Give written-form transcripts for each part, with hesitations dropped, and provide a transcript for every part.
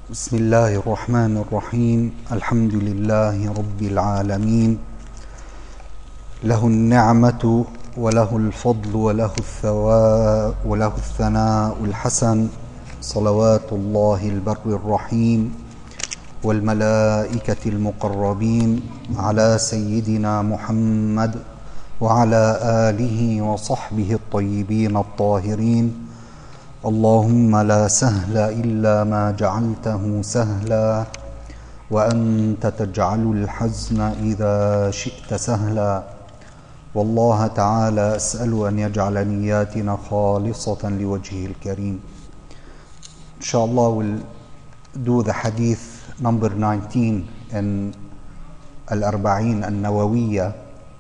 بسم الله الرحمن الرحيم. الحمد لله رب العالمين، له النعمة وله الفضل وله الثناء الحسن، صلوات الله البر الرحيم والملائكة المقربين على سيدنا محمد وعلى آله وصحبه الطيبين الطاهرين. اللهم لا سهل إلا ما جعلته سهلا، وأنت تجعل الحزن إذا شئت سهلا. والله تعالى أسأل أن يجعل نياتنا خالصة لوجهه الكريم. Inshallah, we'll do the hadith number 19 in Al-Arba'in Al-Nawawiyya.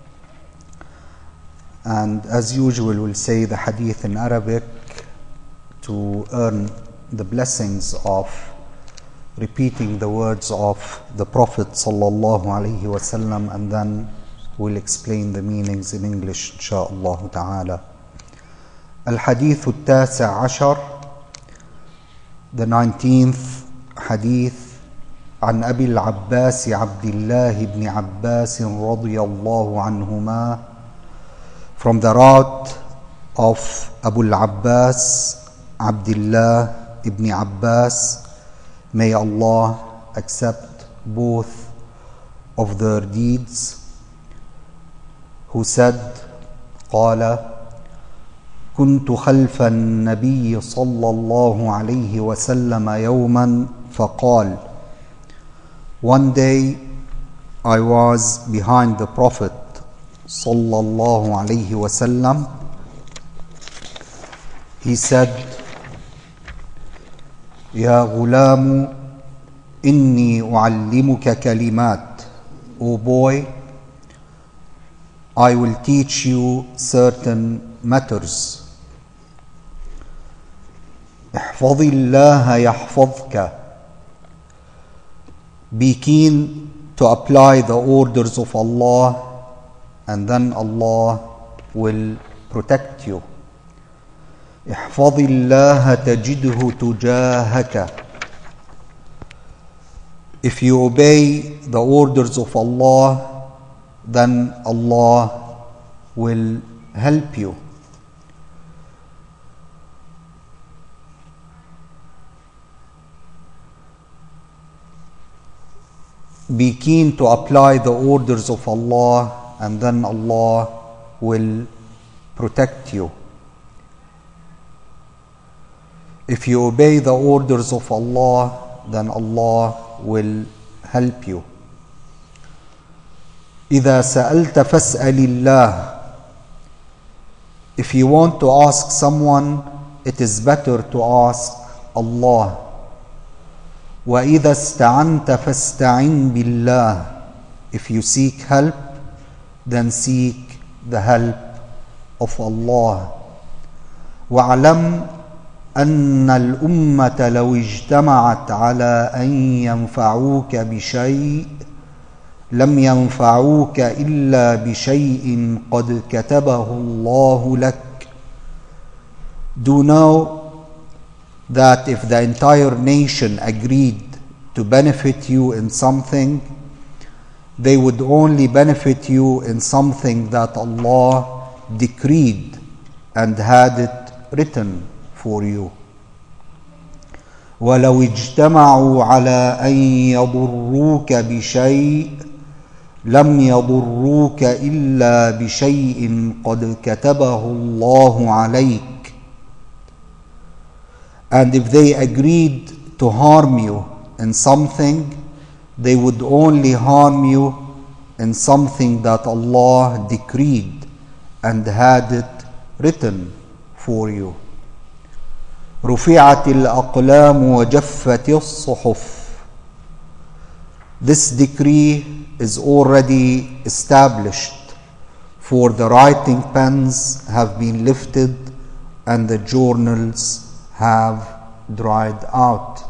And as usual, we'll say the hadith in Arabic to earn the blessings of repeating the words of the Prophet sallallahu alaihi wasallam, and then we'll explain the meanings in English inshaAllah ta'ala. Al-Hadith al-Tasi' Ashar, the 19th hadith. عن أبي العباس عبد الله بن عباس رضي الله عنهما, from the route of Abu al-Abbas Abdullah ibn Abbas, may Allah accept both of their deeds, who said, قال كنت خلف النبي صلى الله عليه وسلم يوما فقال, one day I was behind the Prophet صلى الله عليه وسلم. He said, يا غلام إني أعلمك كلمات, O boy, I will teach you certain matters. احفظ الله يحفظك, be keen to apply the orders of Allah, and then Allah will protect you. احفظ الله تجده تجاهك, if you obey the orders of Allah, then Allah will help you. Be keen to apply the orders of Allah, and then Allah will protect you. If you obey the orders of Allah, then Allah will help you. إذا سألت فاسأل الله, if you want to ask someone, it is better to ask Allah. وإذا استعنت فاستعن بالله, if you seek help, then seek the help of Allah. وَاعْلَمْ أن الأمة لو اجتمعت على أن ينفعوك بشيء لم ينفعوك إلا بشيء قد كتبه الله لك. Do know that if the entire nation agreed to benefit you in something, they would only benefit you in something that Allah decreed and had it written for you. ولو اجتمعوا على أن يضروك بشيء لم يضروك إلا بشيء قد كتبه الله عليك. And if they agreed to harm you in something, they would only harm you in something that Allah decreed and had it written for you. رفعت الأقلام وجفت الصحف. This decree is already established, for the writing pens have been lifted and the journals have dried out.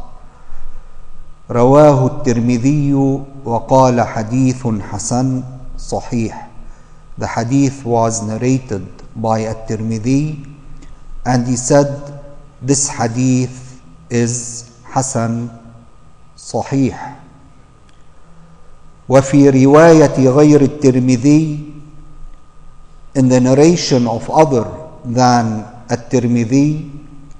رواه الترمذي وقال حديث حسن صحيح. The hadith was narrated by At-Tirmidhi, and he said, this hadith is Hasan صحيح. وفي رواية غير الترمذي, in the narration of other than الترمذي,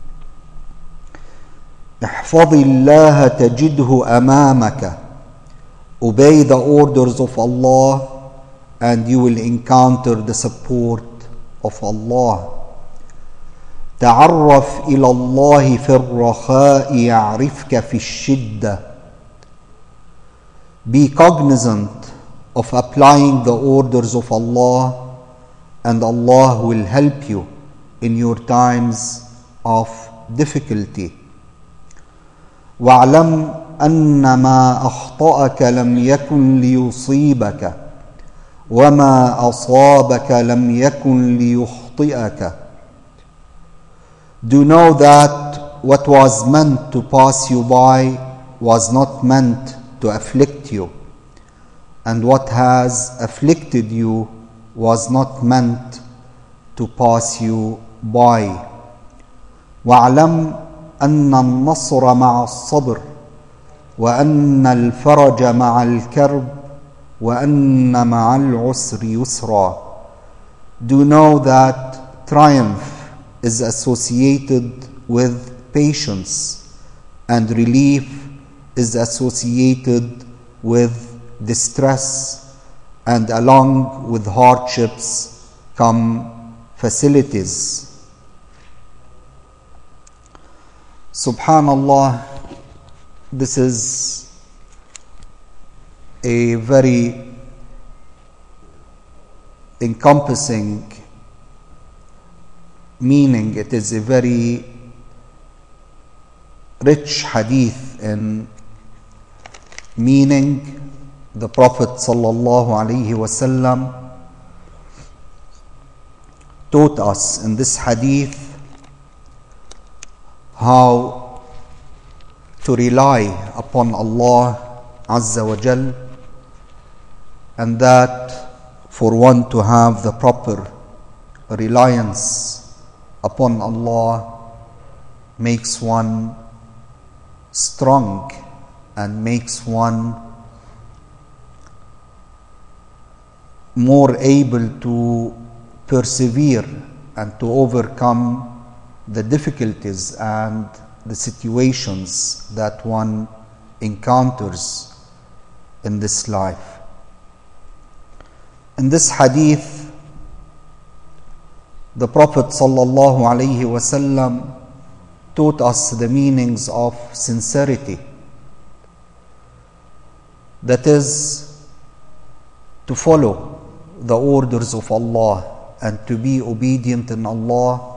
احفظ الله تجده أمامك, obey the orders of Allah and you will encounter the support of Allah. تعرف إلى الله في الرخاء يعرفك في الشدة. Be cognizant of applying the orders of Allah and Allah will help you in your times of difficulty. واعلم أن ما أخطأك لم يكن ليصيبك وما أصابك لم يكن ليخطئك. Do know that what was meant to pass you by was not meant to afflict you, and what has afflicted you was not meant to pass you by. واعلم أن النصر مع الصبر وأن الفرج مع الكرب وأن مع العسر يسرا. Do know that triumph is associated with patience and relief is associated with distress, and along with hardships come facilities. Subhanallah, this is a very encompassing meaning. It is a very rich hadith in meaning. The Prophet sallallahu alaihi wasallam taught us in this hadith how to rely upon Allah Azza wa Jal, and that for one to have the proper reliance upon Allah makes one strong and makes one more able to persevere and to overcome the difficulties and the situations that one encounters in this life. In this hadith, the Prophet sallallahu alaihi wasallam taught us the meanings of sincerity. That is, to follow the orders of Allah and to be obedient in Allah,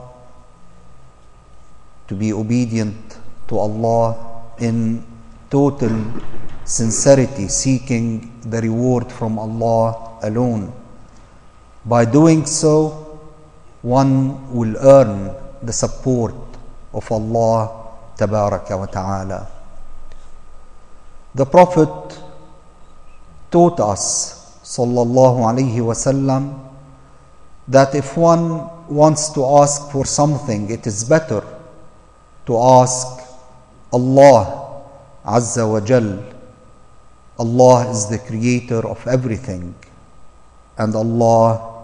to be obedient to Allah in total sincerity, seeking the reward from Allah alone. By doing so, one will earn the support of Allah Tabaraka wa Ta'ala. The Prophet taught us sallallahu alaihi wasallam that if one wants to ask for something, it is better to ask Allah Azza wa Jal. Allah is the creator of everything, and Allah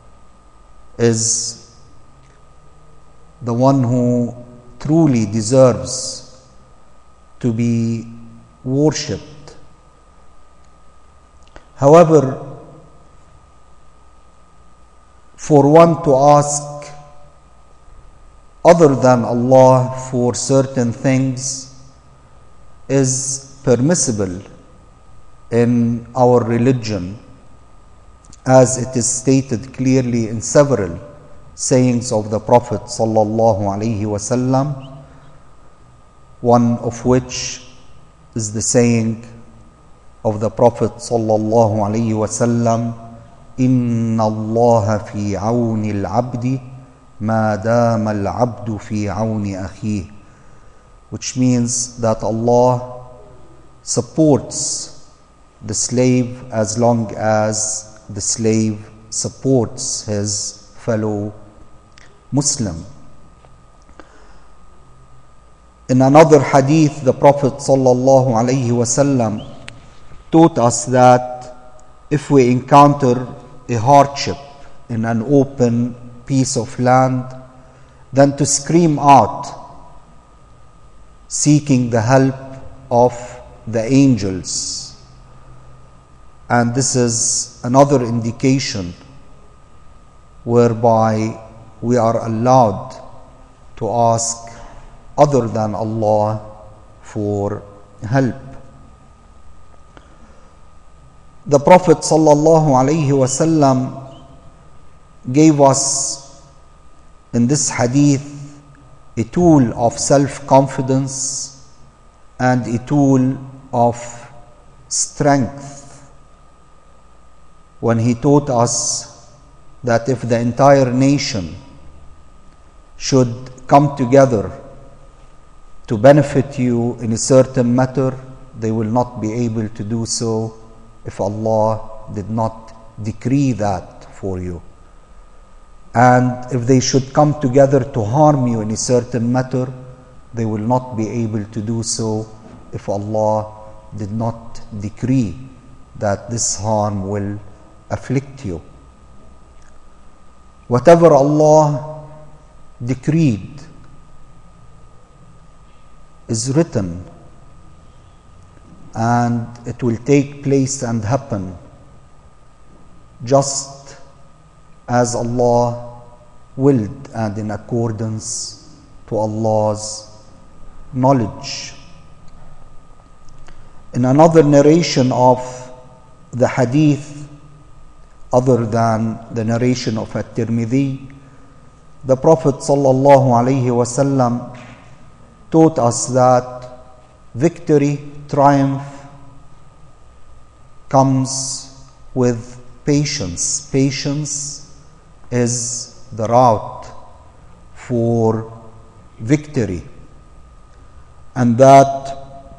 is the one who truly deserves to be worshipped. However, for one to ask other than Allah for certain things is permissible in our religion, as it is stated clearly in several sayings of the Prophet sallallahu alaihi wasallam, one of which is the saying of the Prophet sallallahu alaihi wasallam, Inna Allah fi awni al-abdi ma dama al-abdu fi awni akhihi, which means that Allah supports the slave as long as the slave supports his fellow Muslim. In another hadith, the Prophet sallallahu alaihi wasallam taught us that if we encounter a hardship in an open piece of land, then to scream out, seeking the help of the angels. And this is another indication whereby we are allowed to ask other than Allah for help. The Prophet sallallahu alaihi wasallam gave us in this hadith a tool of self-confidence and a tool of strength when he taught us that if the entire nation should come together to benefit you in a certain matter, they will not be able to do so if Allah did not decree that for you. And if they should come together to harm you in a certain matter, they will not be able to do so if Allah did not decree that this harm will afflict you. Whatever Allah decreed is written, and it will take place and happen just as Allah willed and in accordance to Allah's knowledge. In another narration of the hadith, other than the narration of At-Tirmidhi, the Prophet sallallahu alaihi wasallam taught us that victory, triumph comes with patience. Patience is the route for victory, and that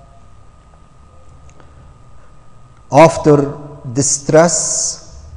after distress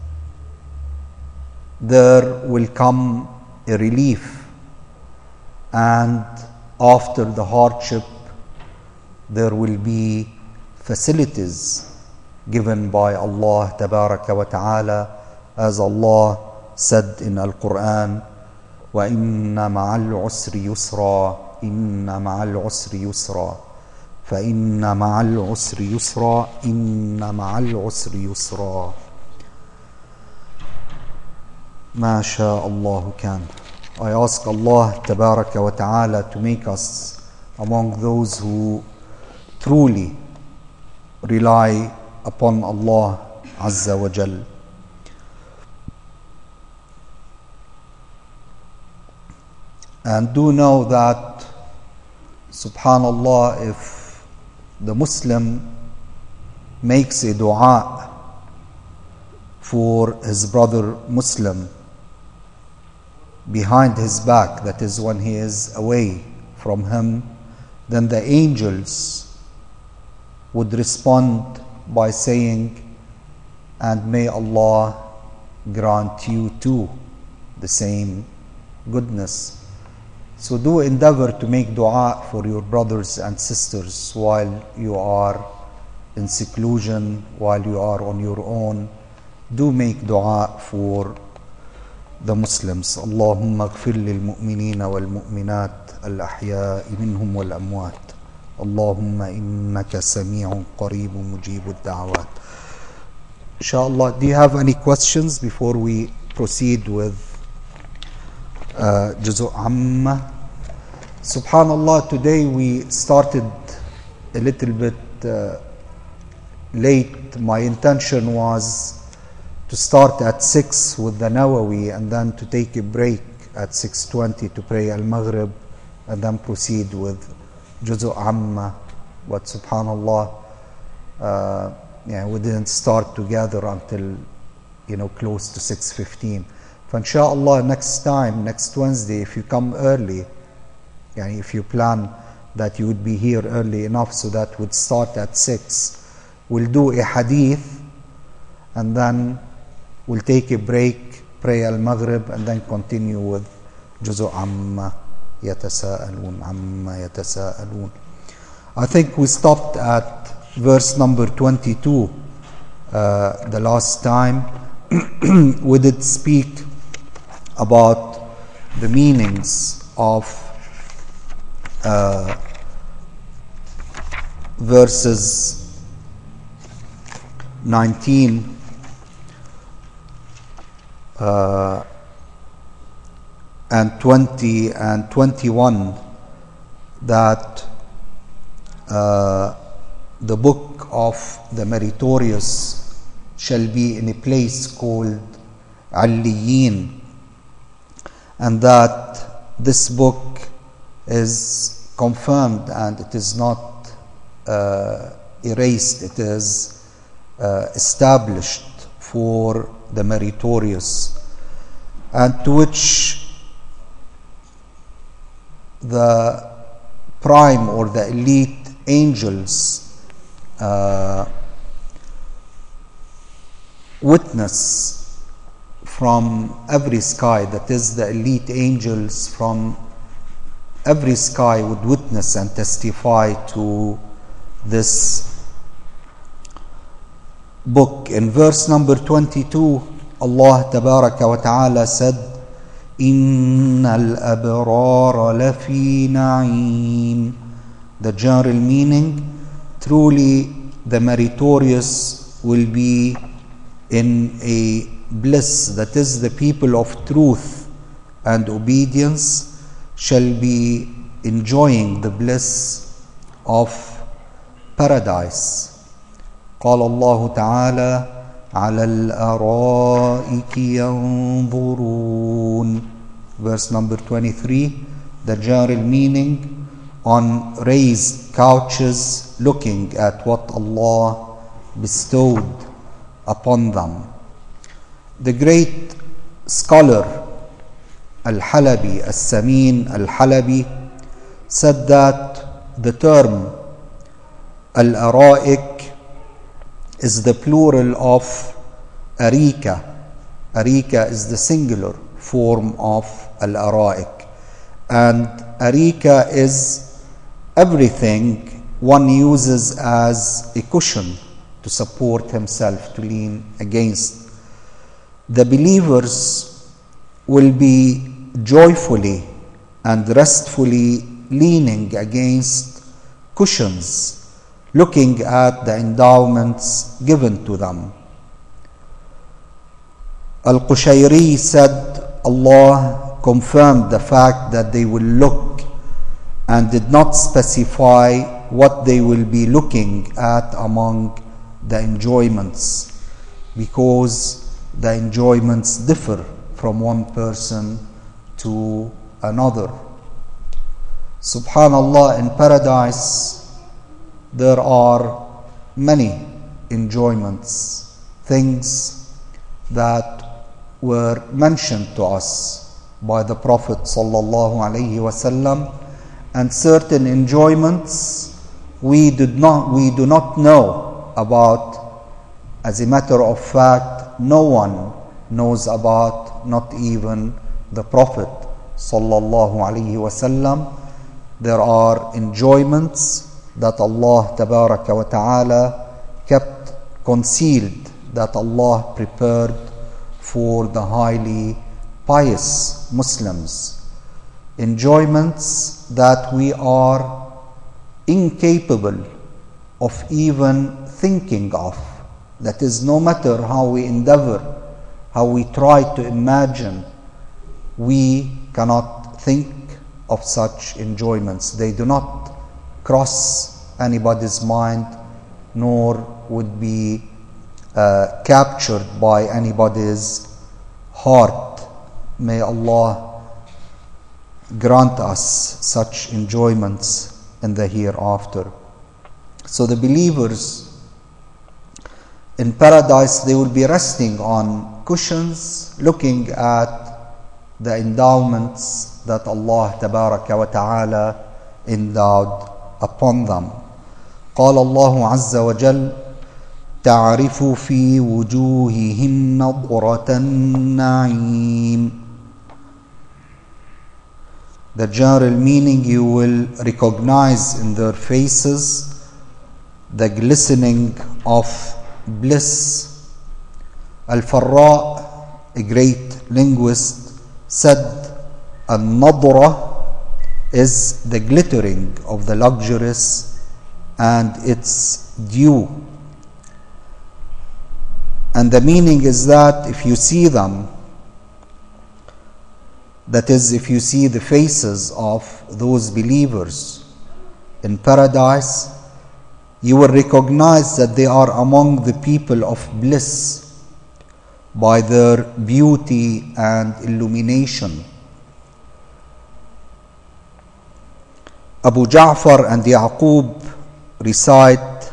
there will come a relief, and after the hardship there will be facilities given by Allah Tabaraka wa Ta'ala, as Allah said in Al-Quran, وَإِنَّ مَعَ الْعُسْرِ يُسْرًا إِنَّ مَعَ الْعُسْرِ يُسْرًا فَإِنَّ مَعَ الْعُسْرِ يُسْرًا إِنَّ مَعَ الْعُسْرِ يُسْرًا. ما شاء الله كان. I ask Allah Tabaraka wa Ta'ala to make us among those who truly rely upon Allah Azza wa Jal. And do know that, subhanallah, if the Muslim makes a dua for his brother Muslim behind his back, that is when he is away from him, then the angels would respond by saying, and may Allah grant you too the same goodness. So do endeavor to make dua for your brothers and sisters while you are in seclusion, while you are on your own. Do make dua for the Muslims. Allahumma ighfir lil mu'minina wal mu'minat al ahya'i minhum wal amwat. Allahumma innaka sami'un qareebun mujibud da'awat. Inshallah, do you have any questions before we proceed with Juzu Amma? Subhanallah, today we started a little bit late. My intention was to start at 6 with the Nawawi and then to take a break at 6:20 to pray Al-Maghrib and then proceed with Juzu Amma. But subhanallah, we didn't start together until close to 6:15. So inshallah, next time, next Wednesday, if you come early, if you plan that you would be here early enough so that we'd start at 6, we'll do a hadith and then we'll take a break, pray Al-Maghrib, and then continue with Juzu Amma. يتساءلون عما يتساءلون. I think we stopped at verse number 22 the last time. We did speak about the meanings of verses 19 and 20 and 21, that the book of the meritorious shall be in a place called Alliyin, and that this book is confirmed and it is not erased, it is established for the meritorious, and to which the prime or the elite angels witness from every sky. That is, the elite angels from every sky would witness and testify to this book. In verse number 22, Allah Tabaraka wa Ta'ala said, Innal abrara lafi na'im. The general meaning, truly the meritorious will be in a bliss, that is, the people of truth and obedience shall be enjoying the bliss of paradise. قال الله تعالى على الأرائك ينظرون. Verse number 23, the general meaning, on raised couches looking at what Allah bestowed upon them. The great scholar Al-Halabi, As-Samin Al-Halabi, said that the term Al-Ara'ik is the plural of Arika. Arika is the singular form of Al-Ara'ik, and Arika is everything one uses as a cushion to support himself, to lean against. The believers will be joyfully and restfully leaning against cushions, looking at the endowments given to them. Al-Qushayri said Allah confirmed the fact that they will look and did not specify what they will be looking at among the enjoyments, because the enjoyments differ from one person to another. Subhanallah, in paradise there are many enjoyments, things that were mentioned to us by the Prophet sallallahu alaihi wasallam, and certain enjoyments we do not know about. As a matter of fact, no one knows about, not even the Prophet sallallahu alaihi wasallam. There are enjoyments that Allah Tabaraka wa Ta'ala kept concealed, that Allah prepared for the highly pious Muslims. Enjoyments that we are incapable of even thinking of. That is, no matter how we endeavor, how we try to imagine, we cannot think of such enjoyments. They do not cross anybody's mind, nor would be captured by anybody's heart. May Allah grant us such enjoyments in the hereafter. So the believers in paradise, they will be resting on cushions, looking at the endowments that Allah Tabaraka wa Ta'ala endowed upon them. قال الله عز وجل تعرف في وجوههم نضرة النعيم. The general meaning, you will recognize in their faces the glistening of bliss. Al-Farra, a great linguist, said, An-Nadra is the glittering of the luxurious and its due. And the meaning is that if you see them, that is, if you see the faces of those believers in paradise, you will recognize that they are among the people of bliss by their beauty and illumination. Abu Ja'far and Yaqub recite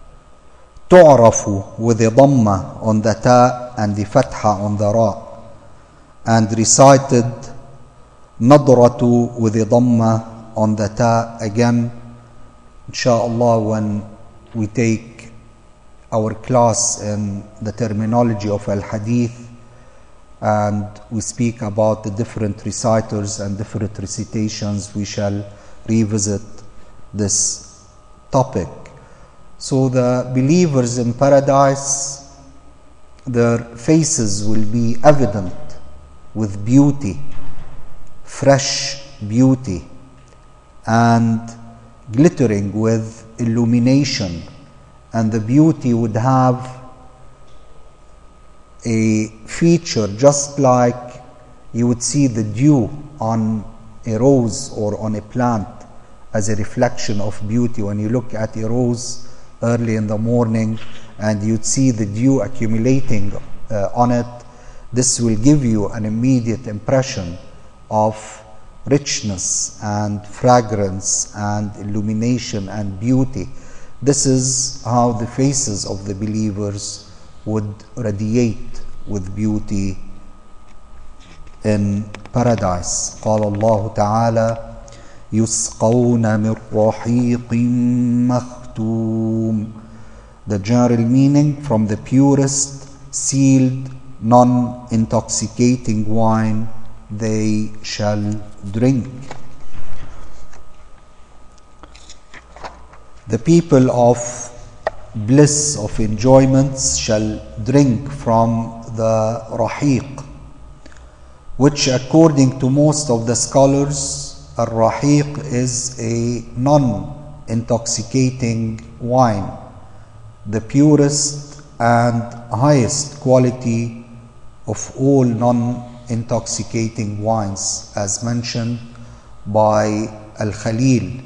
تعرف with the dhamma on the ta and the fatha on the ra, and recited nadratu with the dhamma on the ta again. Inshallah, when we take our class in the terminology of al-hadith and we speak about the different reciters and different recitations, we shall revisit this topic. So the believers in paradise, their faces will be evident with beauty, fresh beauty, and glittering with illumination, and the beauty would have a feature just like you would see the dew on a rose or on a plant as a reflection of beauty. When you look at a rose early in the morning and you'd see the dew accumulating on it, this will give you an immediate impression of richness and fragrance and illumination and beauty. This is how the faces of the believers would radiate with beauty in paradise. قال الله تعالى يسقون من رحيق مختوم. The general meaning, from the purest, sealed, non-intoxicating wine they shall drink. The people of bliss, of enjoyments, shall drink from the rahiq, which according to most of the scholars, al-rahiq is a non-intoxicating wine, the purest and highest quality of all non-intoxicating wines, as mentioned by Al-Khalil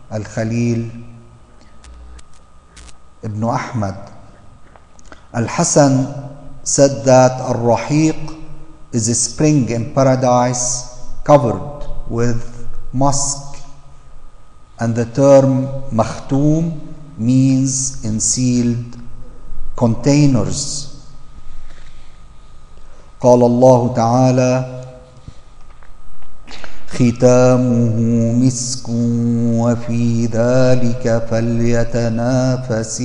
ibn Ahmad. Al-Hasan said that al-rahiq is a spring in paradise covered with musk, and the term makhtoom means in sealed containers. قال الله تعالى ختامه مسك وفي ذلك فليتنافس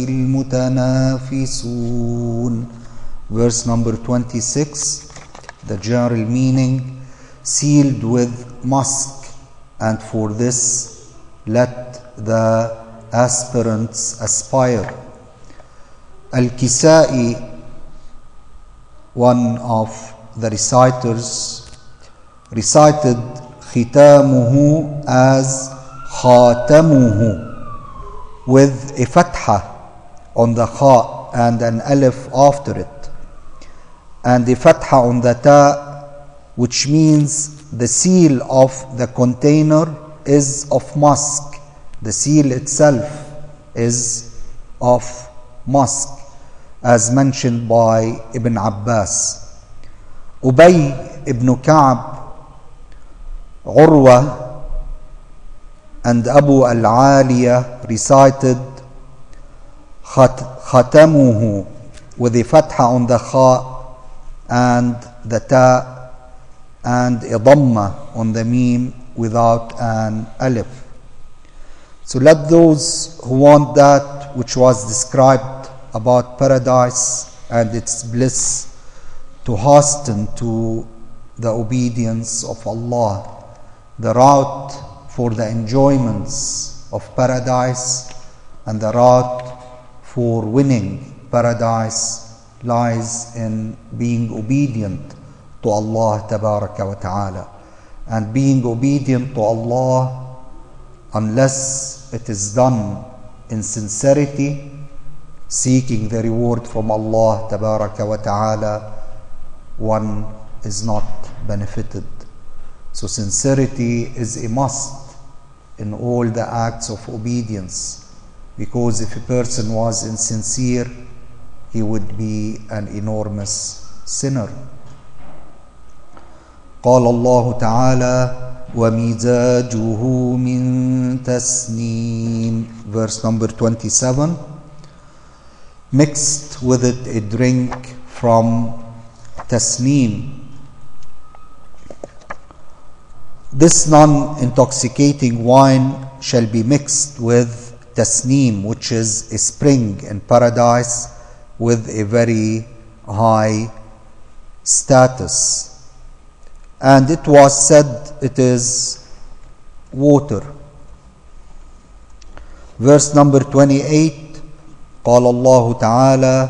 المتنافسون. Verse number 26, the general meaning, sealed with musk, and for this let the aspirants aspire. Al-Kisai, one of the reciters, recited khitamuhu as khatamuhu with a fatha on the kha and an alif after it, and a fatha on the ta, which means the seal of the container is of musk. The seal itself is of musk, as mentioned by Ibn Abbas. Ubay ibn Ka'b, Urwa, and Abu al-Aliya recited khatamuhu with a fatha on the kha and the ta, and a dhamma on the mim without an alif. So let those who want that which was described about paradise and its bliss to hasten to the obedience of Allah, the route for the enjoyments of paradise and the route for winning paradise lies in being obedient to Allah Tabaraka wa Ta'ala. And being obedient to Allah, unless it is done in sincerity, seeking the reward from Allah Tabaraka wa Ta'ala, one is not benefited. So sincerity is a must in all the acts of obedience, because if a person was insincere, he would be an enormous sinner. قال الله تعالى ومزاجه من تسنيم, verse number 27, mixed with it a drink from tasneem. This non-intoxicating wine shall be mixed with tasneem, which is a spring in paradise with a very high status. And it was said it is water. Verse number 28, قال الله تعالى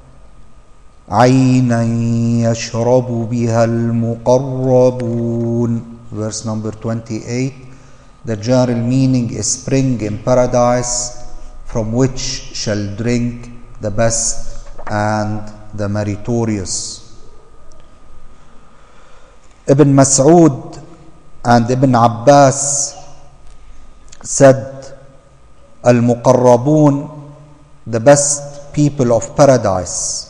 عينا يشرب بها المقربون. Verse number 28, the general meaning is spring in paradise from which shall drink the best and the meritorious. Ibn Mas'ud and Ibn Abbas said, Al-Muqarrabun, the best people of paradise,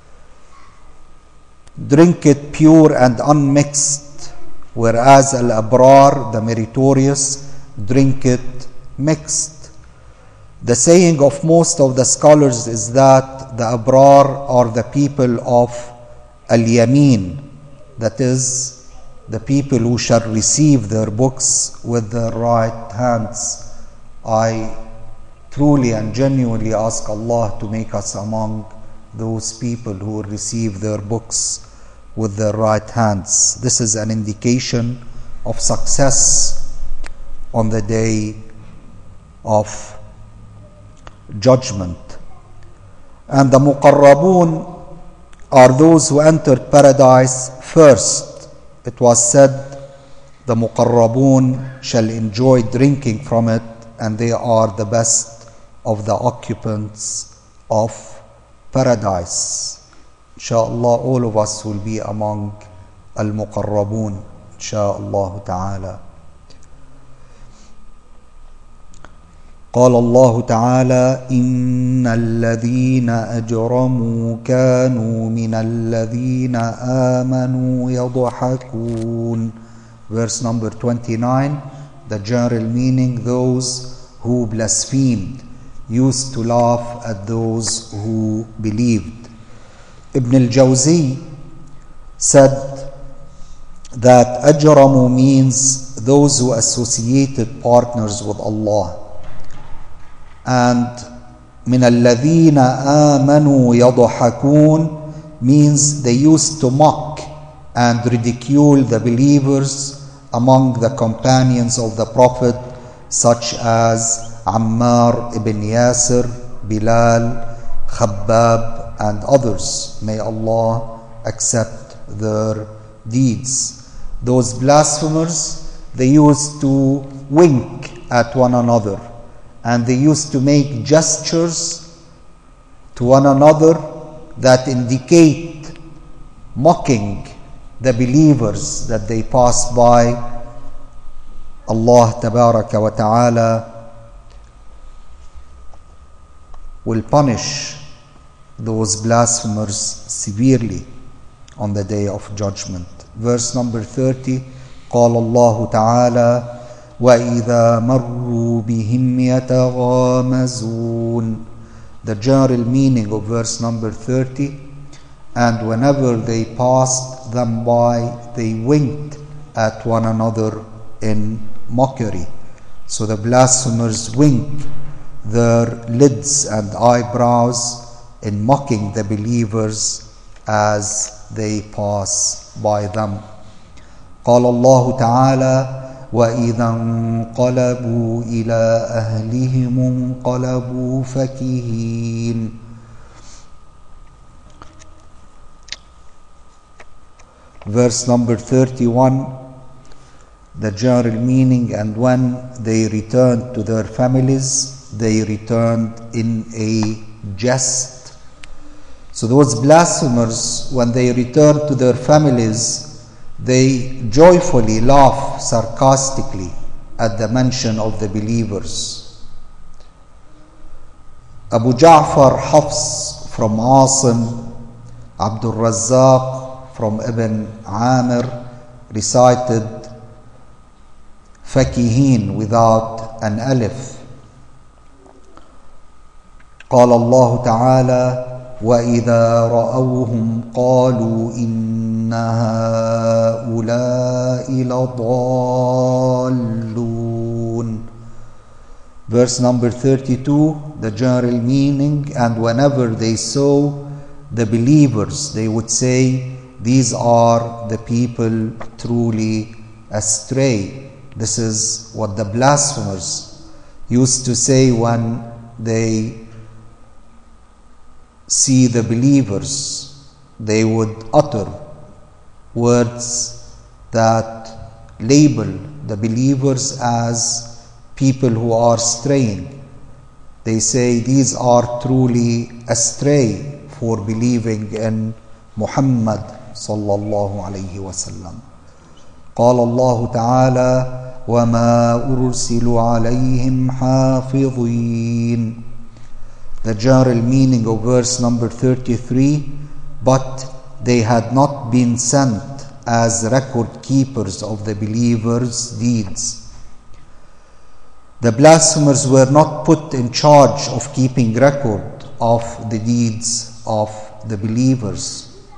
drink it pure and unmixed, whereas Al-Abrar, the meritorious, drink it mixed. The saying of most of the scholars is that the Abrar are the people of Al-Yamin, that is, the people who shall receive their books with their right hands. I truly and genuinely ask Allah to make us among those people who will receive their books with their right hands. This is an indication of success on the day of judgment. And the Muqarrabun are those who entered paradise first. It was said, the Muqarrabun shall enjoy drinking from it, and they are the best of the occupants of paradise. Insha'Allah, all of us will be among Al-Muqarrabun, Insha'Allah Ta'ala. قال الله تعالى إن الذين أجرموا كانوا من الذين آمنوا يضحكون. Verse number 29, the general meaning, those who blasphemed used to laugh at those who believed. Ibn al-Jawzi said that أجرموا means those who associated partners with Allah. And من الذين آمنوا يضحكون means they used to mock and ridicule the believers among the companions of the Prophet, such as Ammar ibn Yasir, Bilal, Khabbab, and others. May Allah accept their deeds. Those blasphemers, they used to wink at one another, and they used to make gestures to one another that indicate mocking the believers that they pass by. Allah Tabaraka wa Ta'ala will punish those blasphemers severely on the day of judgment. Verse number 30, قال الله تعالى وَإِذَا مَرُّوا بِهِمْ يَتَغَامَزُونَ. The general meaning of verse number 30, and whenever they passed them by, they winked at one another in mockery. So the blasphemers wink their lids and eyebrows in mocking the believers as they pass by them. قال الله تعالى وإذا انقلبوا إلى أهلهم انقلبوا فكهين. Verse number 31, the general meaning, and when they returned to their families, they returned in a jest. So those blasphemers, when they returned to their families, they joyfully laugh sarcastically at the mention of the believers. Abu Ja'far Hafs from Asim, Abdul Razzaq from Ibn Amir recited fakihin without an alif. قال الله تعالى وإذا رأوهم قالوا إن هؤلاء لضالون. Verse number 32, the general meaning, and whenever they saw the believers, they would say, these are the people truly astray. This is what the blasphemers used to say when they see the believers. They would utter words that label the believers as people who are straying. They say these are truly astray for believing in Muhammad sallallahu alayhi wa sallam. قال الله تعالى وما أرسلوا عليهم حافظين. The general meaning of verse number 33, but they had not been sent as record keepers of the believers' deeds. The blasphemers were not put in charge of keeping record of the deeds of the believers.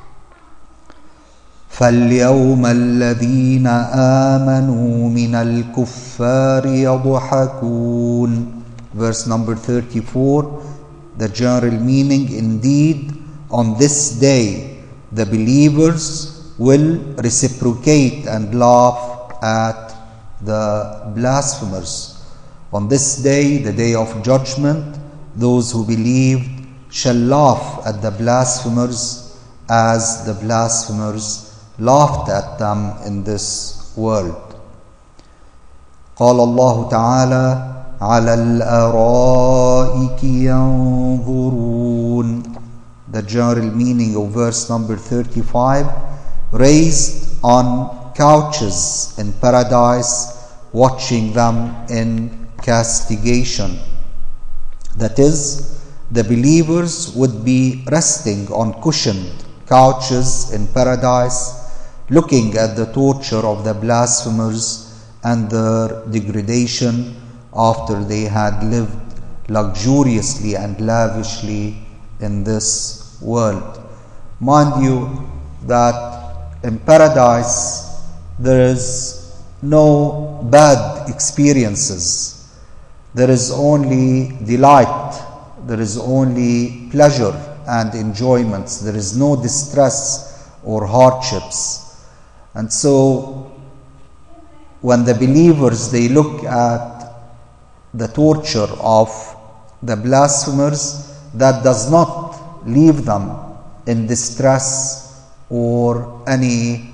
فَالْيَوْمَ الَّذِينَ آمَنُوا مِنَ الْكُفَّارِ يَضْحَكُونَ. Verse number 34, the general meaning, indeed, on this day, the believers will reciprocate and laugh at the blasphemers. On this day, the day of judgment, those who believed shall laugh at the blasphemers as the blasphemers laughed at them in this world. قال الله تعالى على الأرائك ينظرون. The general meaning of verse number 35, raised on couches in paradise, watching them in castigation. That is, the believers would be resting on cushioned couches in paradise, looking at the torture of the blasphemers and their degradation after they had lived luxuriously and lavishly in this world. Mind you that in paradise there is no bad experiences. There is only delight. There is only pleasure and enjoyments. There is no distress or hardships. And so when the believers, they look at the torture of the blasphemers, that does not leave them in distress or any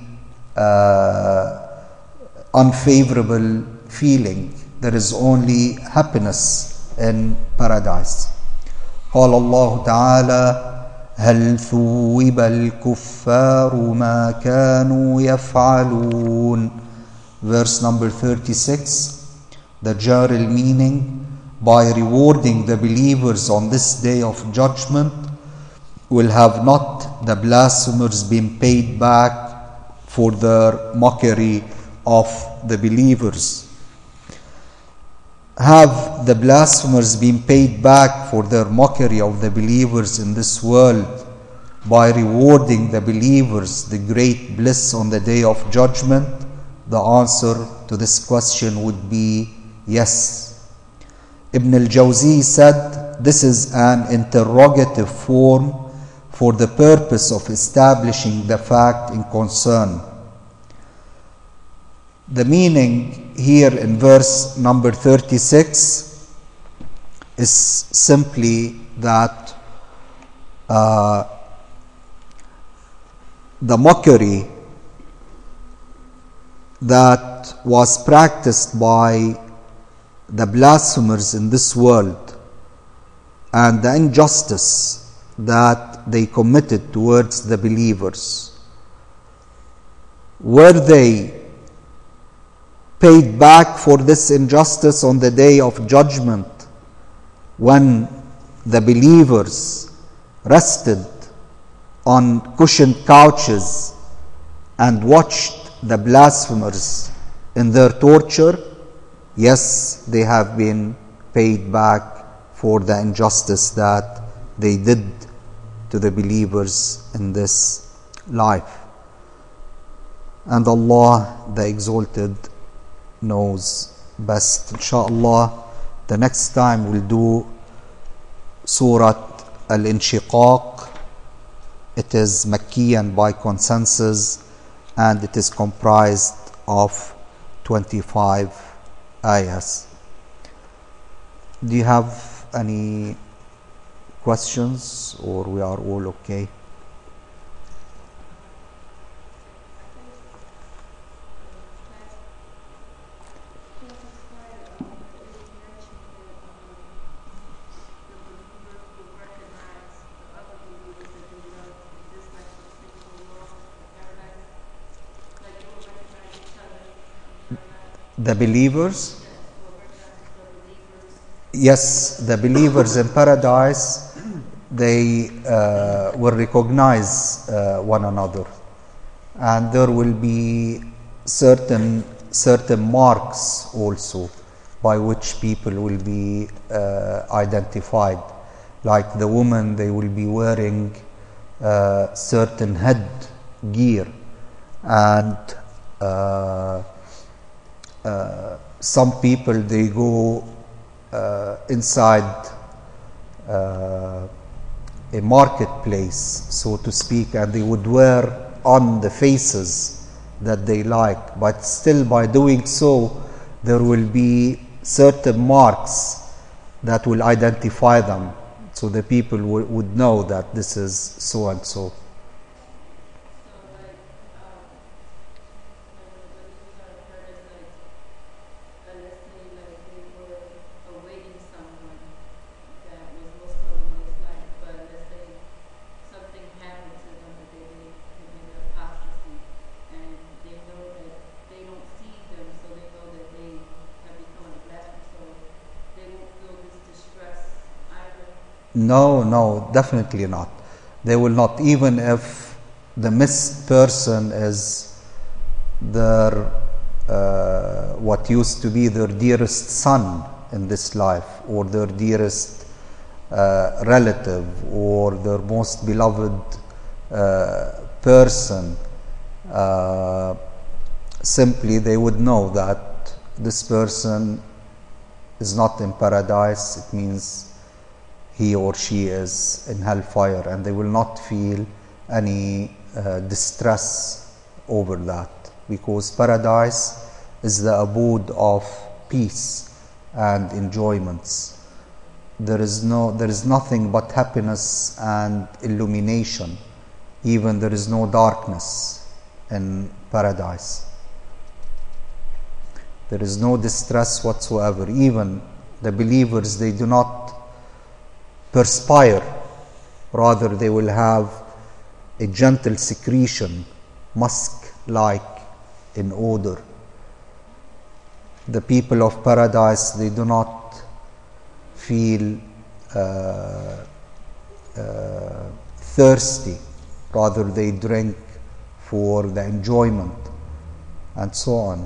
unfavorable feeling. There is only happiness in paradise. قال الله تعالى هل ثوب الكفار ما كانوا يفعلون. Verse number 36, the general meaning, by rewarding the believers on this day of judgment, will have not the blasphemers been paid back for their mockery of the believers? Have the blasphemers been paid back for their mockery of the believers in this world by rewarding the believers the great bliss on the day of judgment? The answer to this question would be yes. Ibn al-Jawzi said this is an interrogative form for the purpose of establishing the fact in concern. The meaning here in verse number 36 is simply that the mockery that was practiced by the blasphemers in this world and the injustice that they committed towards the believers, were they paid back for this injustice on the day of judgment when the believers rested on cushioned couches and watched the blasphemers in their torture? Yes, they have been paid back for the injustice that they did to the believers in this life. And Allah, the Exalted, knows best. Inshallah, the next time we'll do Surah Al-Inshiqaq. It is Makkiyan by consensus, and it is comprised of 25 ayahs. Do you have any questions, or we are all okay? The believers? Yes, the believers in paradise, they will recognize one another, and there will be certain marks also by which people will be identified. Like the woman, they will be wearing certain head gear, and some people, they go inside a marketplace, so to speak, and they would wear on the faces that they like, but still by doing so there will be certain marks that will identify them, so the people would know that this is so and so. No, definitely not. They will not, even if the missed person is their what used to be their dearest son in this life, or their dearest relative, or their most beloved person. Simply they would know that this person is not in paradise. It means he or she is in hellfire, and they will not feel any distress over that, because paradise is the abode of peace and enjoyments. There is nothing but happiness and illumination. Even there is no darkness in paradise. There is no distress whatsoever. Even the believers, they do not perspire, rather they will have a gentle secretion, musk-like in odor. The people of paradise, they do not feel thirsty, rather they drink for the enjoyment, and so on.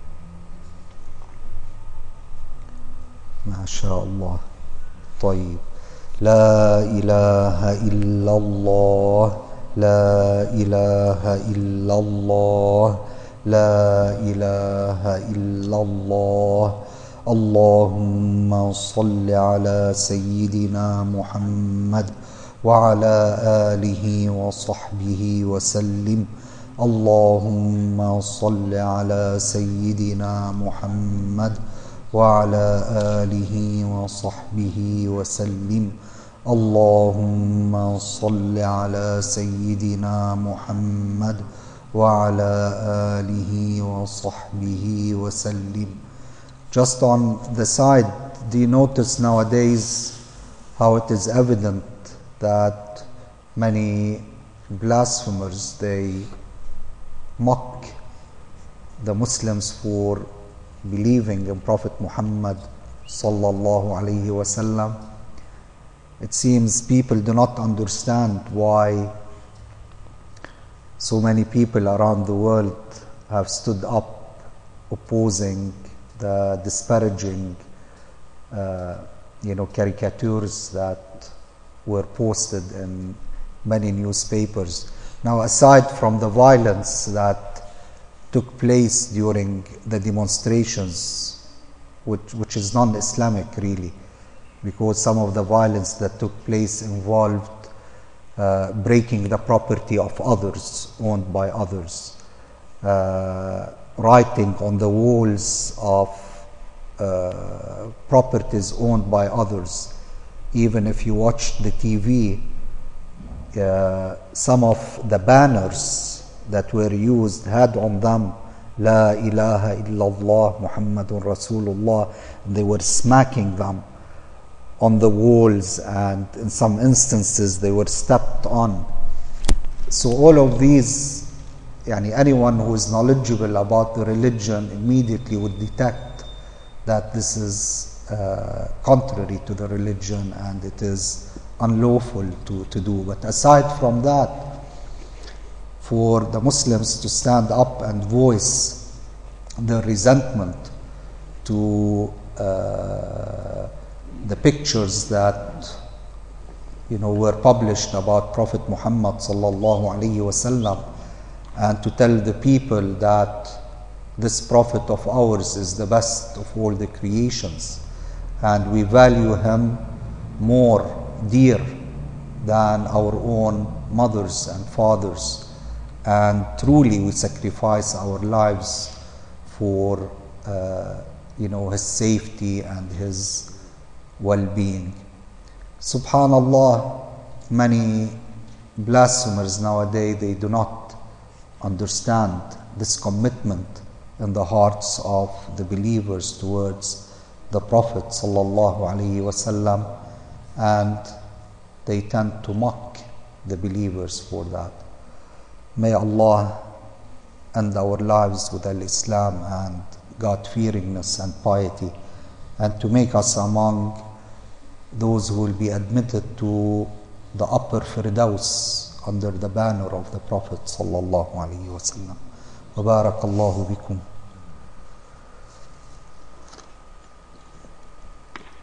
MashaAllah. طيب. لا إله إلا الله لا إله إلا الله لا إله إلا الله اللهم صل على سيدنا محمد وعلى آله وصحبه وسلم اللهم صل على سيدنا محمد وعلى آله وصحبه وسلم. اللهم صل على سيدنا محمد وعلى آله وصحبه وسلم. Just on the side, do you notice nowadays how it is evident that many blasphemers, they mock the Muslims for believing in Prophet Muhammad sallallahu alaihi wasallam? It seems people do not understand why so many people around the world have stood up opposing the disparaging caricatures that were posted in many newspapers. Now, aside from the violence that took place during the demonstrations, which is non-Islamic really, because some of the violence that took place involved breaking the property of others, owned by others, writing on the walls of properties owned by others. Even if you watch the TV, some of the banners that were used had on them La ilaha illallah Muhammadun Rasulullah. They were smacking them on the walls, and in some instances they were stepped on. So all of these, anyone who is knowledgeable about the religion immediately would detect that this is contrary to the religion and it is unlawful to do. But aside from that, for the Muslims to stand up and voice their resentment to the pictures that were published about Prophet Muhammad sallallahu alaihi wasallam, and to tell the people that this Prophet of ours is the best of all the creations, and we value him more dear than our own mothers and fathers, and truly we sacrifice our lives for his safety and his well-being. Subhanallah, many blasphemers nowadays, they do not understand this commitment in the hearts of the believers towards the Prophet sallallahu alaihi wasallam, and they tend to mock the believers for that. May Allah end our lives with al-Islam and God-fearingness and piety, and to make us among those who will be admitted to the upper Firdaus under the banner of the Prophet sallallahu alaihi wasallam. Wa barakallahu bikum.